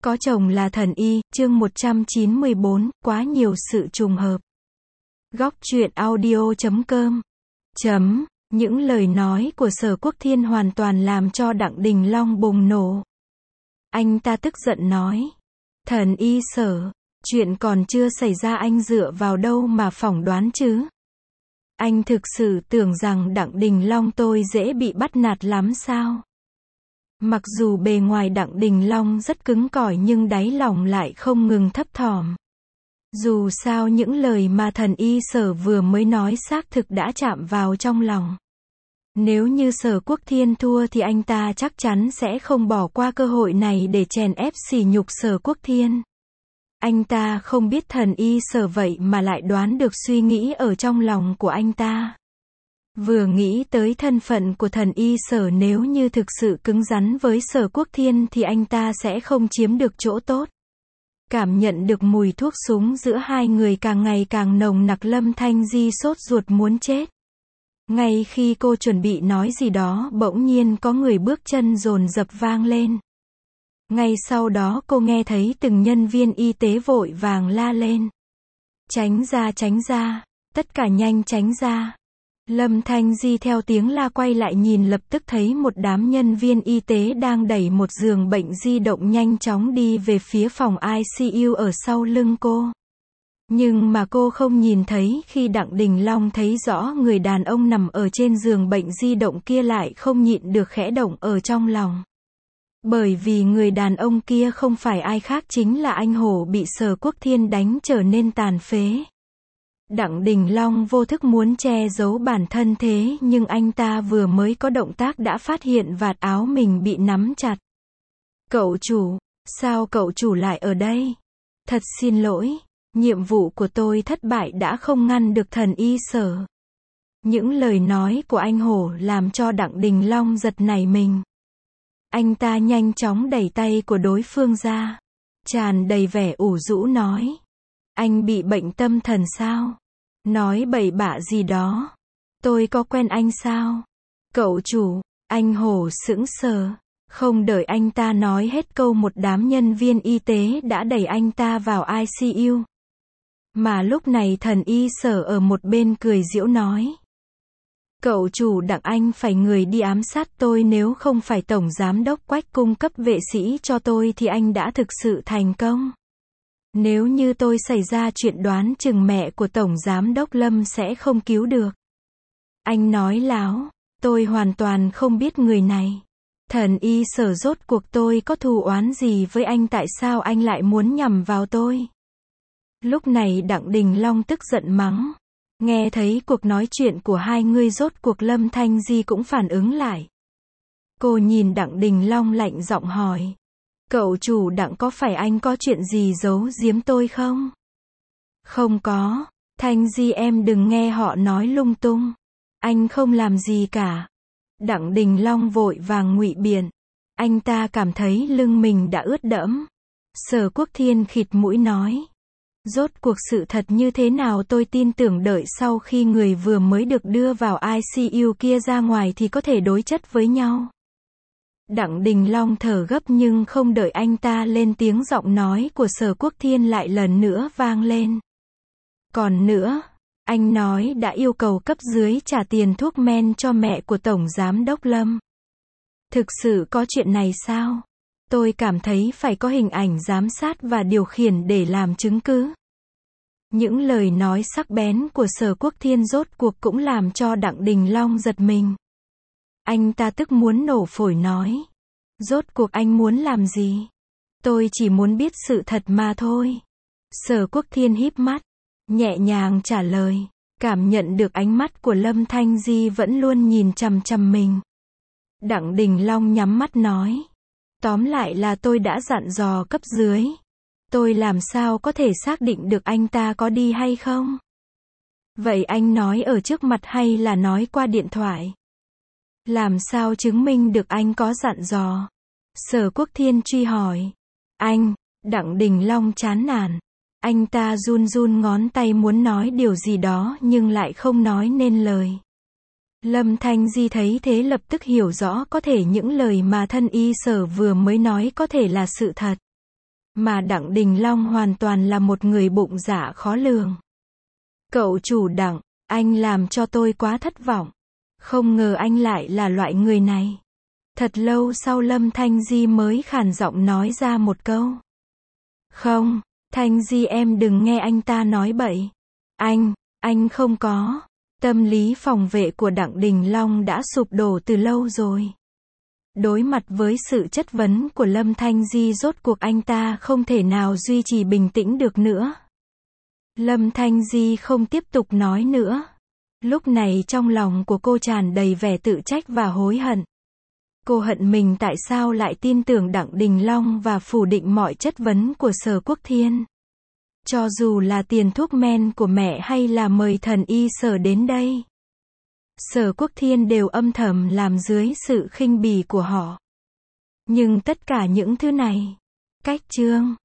Có chồng là thần y, chương 194, quá nhiều sự trùng hợp. Góc truyện audio.com. Những lời nói của Sở Quốc Thiên hoàn toàn làm cho Đặng Đình Long bùng nổ. Anh ta tức giận nói. Thần y Sở, chuyện còn chưa xảy ra anh dựa vào đâu mà phỏng đoán chứ? Anh thực sự tưởng rằng Đặng Đình Long tôi dễ bị bắt nạt lắm sao? Mặc dù bề ngoài Đặng Đình Long rất cứng cỏi nhưng đáy lòng lại không ngừng thấp thỏm. Dù sao những lời mà thần y Sở vừa mới nói xác thực đã chạm vào trong lòng. Nếu như Sở Quốc Thiên thua thì anh ta chắc chắn sẽ không bỏ qua cơ hội này để chèn ép sỉ nhục Sở Quốc Thiên. Anh ta không biết thần y Sở vậy mà lại đoán được suy nghĩ ở trong lòng của anh ta. Vừa nghĩ tới thân phận của thần y Sở, nếu như thực sự cứng rắn với Sở Quốc Thiên thì anh ta sẽ không chiếm được chỗ tốt. Cảm nhận được mùi thuốc súng giữa hai người càng ngày càng nồng nặc, Lâm Thanh Di sốt ruột muốn chết. Ngay khi cô chuẩn bị nói gì đó, bỗng nhiên có người bước chân dồn dập vang lên. Ngay sau đó cô nghe thấy từng nhân viên y tế vội vàng la lên. Tránh ra, tất cả nhanh tránh ra. Lâm Thanh Di theo tiếng la quay lại nhìn, lập tức thấy một đám nhân viên y tế đang đẩy một giường bệnh di động nhanh chóng đi về phía phòng ICU ở sau lưng cô. Nhưng mà cô không nhìn thấy, khi Đặng Đình Long thấy rõ người đàn ông nằm ở trên giường bệnh di động kia lại không nhịn được khẽ động ở trong lòng. Bởi vì người đàn ông kia không phải ai khác chính là anh Hổ bị Sở Quốc Thiên đánh trở nên tàn phế. Đặng Đình Long vô thức muốn che giấu bản thân, thế nhưng anh ta vừa mới có động tác đã phát hiện vạt áo mình bị nắm chặt. Cậu chủ, sao cậu chủ lại ở đây? Thật xin lỗi, nhiệm vụ của tôi thất bại đã không ngăn được thần y Sở. Những lời nói của anh Hổ làm cho Đặng Đình Long giật nảy mình. Anh ta nhanh chóng đẩy tay của đối phương ra, tràn đầy vẻ ủ rũ nói. Anh bị bệnh tâm thần sao? Nói bậy bạ gì đó. Tôi có quen anh sao? Cậu chủ, anh Hổ sững sờ. Không đợi anh ta nói hết câu, một đám nhân viên y tế đã đẩy anh ta vào ICU. Mà lúc này thần y Sở ở một bên cười giễu nói. Cậu chủ Đặng, anh phải người đi ám sát tôi, nếu không phải Tổng Giám đốc Quách cung cấp vệ sĩ cho tôi thì anh đã thực sự thành công. Nếu như tôi xảy ra chuyện, đoán chừng mẹ của Tổng Giám đốc Lâm sẽ không cứu được. Anh nói láo, tôi hoàn toàn không biết người này. Thần y Sở, rốt cuộc tôi có thù oán gì với anh, tại sao anh lại muốn nhằm vào tôi? Lúc này Đặng Đình Long tức giận mắng. Nghe thấy cuộc nói chuyện của hai người, rốt cuộc Lâm Thanh Di cũng phản ứng lại. Cô nhìn Đặng Đình Long lạnh giọng hỏi. Cậu chủ Đặng, có phải anh có chuyện gì giấu giếm tôi không? Không có, Thanh Di em đừng nghe họ nói lung tung. Anh không làm gì cả. Đặng Đình Long vội vàng ngụy biện. Anh ta cảm thấy lưng mình đã ướt đẫm. Sở Quốc Thiên khịt mũi nói. Rốt cuộc sự thật như thế nào? Tôi tin tưởng đợi sau khi người vừa mới được đưa vào ICU kia ra ngoài thì có thể đối chất với nhau. Đặng Đình Long thở gấp, nhưng không đợi anh ta lên tiếng, giọng nói của Sở Quốc Thiên lại lần nữa vang lên. Còn nữa, anh nói đã yêu cầu cấp dưới trả tiền thuốc men cho mẹ của Tổng Giám đốc Lâm. Thực sự có chuyện này sao? Tôi cảm thấy phải có hình ảnh giám sát và điều khiển để làm chứng cứ. Những lời nói sắc bén của Sở Quốc Thiên rốt cuộc cũng làm cho Đặng Đình Long giật mình. Anh ta tức muốn nổ phổi nói. Rốt cuộc anh muốn làm gì? Tôi chỉ muốn biết sự thật mà thôi. Sở Quốc Thiên híp mắt, nhẹ nhàng trả lời. Cảm nhận được ánh mắt của Lâm Thanh Di vẫn luôn nhìn chằm chằm mình. Đặng Đình Long nhắm mắt nói. Tóm lại là tôi đã dặn dò cấp dưới. Tôi làm sao có thể xác định được anh ta có đi hay không? Vậy anh nói ở trước mặt hay là nói qua điện thoại? Làm sao chứng minh được anh có dặn dò? Sở Quốc Thiên truy hỏi. Anh, Đặng Đình Long chán nản. Anh ta run run ngón tay muốn nói điều gì đó nhưng lại không nói nên lời. Lâm Thanh Di thấy thế lập tức hiểu rõ có thể những lời mà thân y Sở vừa mới nói có thể là sự thật. Mà Đặng Đình Long hoàn toàn là một người bụng dạ khó lường. Cậu chủ Đặng, anh làm cho tôi quá thất vọng. Không ngờ anh lại là loại người này. Thật lâu sau Lâm Thanh Di mới khàn giọng nói ra một câu. Không, Thanh Di em đừng nghe anh ta nói bậy. Anh không có. Tâm lý phòng vệ của Đặng Đình Long đã sụp đổ từ lâu rồi. Đối mặt với sự chất vấn của Lâm Thanh Di, rốt cuộc anh ta không thể nào duy trì bình tĩnh được nữa. Lâm Thanh Di không tiếp tục nói nữa. Lúc này trong lòng của cô tràn đầy vẻ tự trách và hối hận. Cô hận mình tại sao lại tin tưởng Đặng Đình Long và phủ định mọi chất vấn của Sở Quốc Thiên. Cho dù là tiền thuốc men của mẹ hay là mời thần y Sở đến đây, Sở Quốc Thiên đều âm thầm làm dưới sự khinh bỉ của họ. Nhưng tất cả những thứ này, cách chương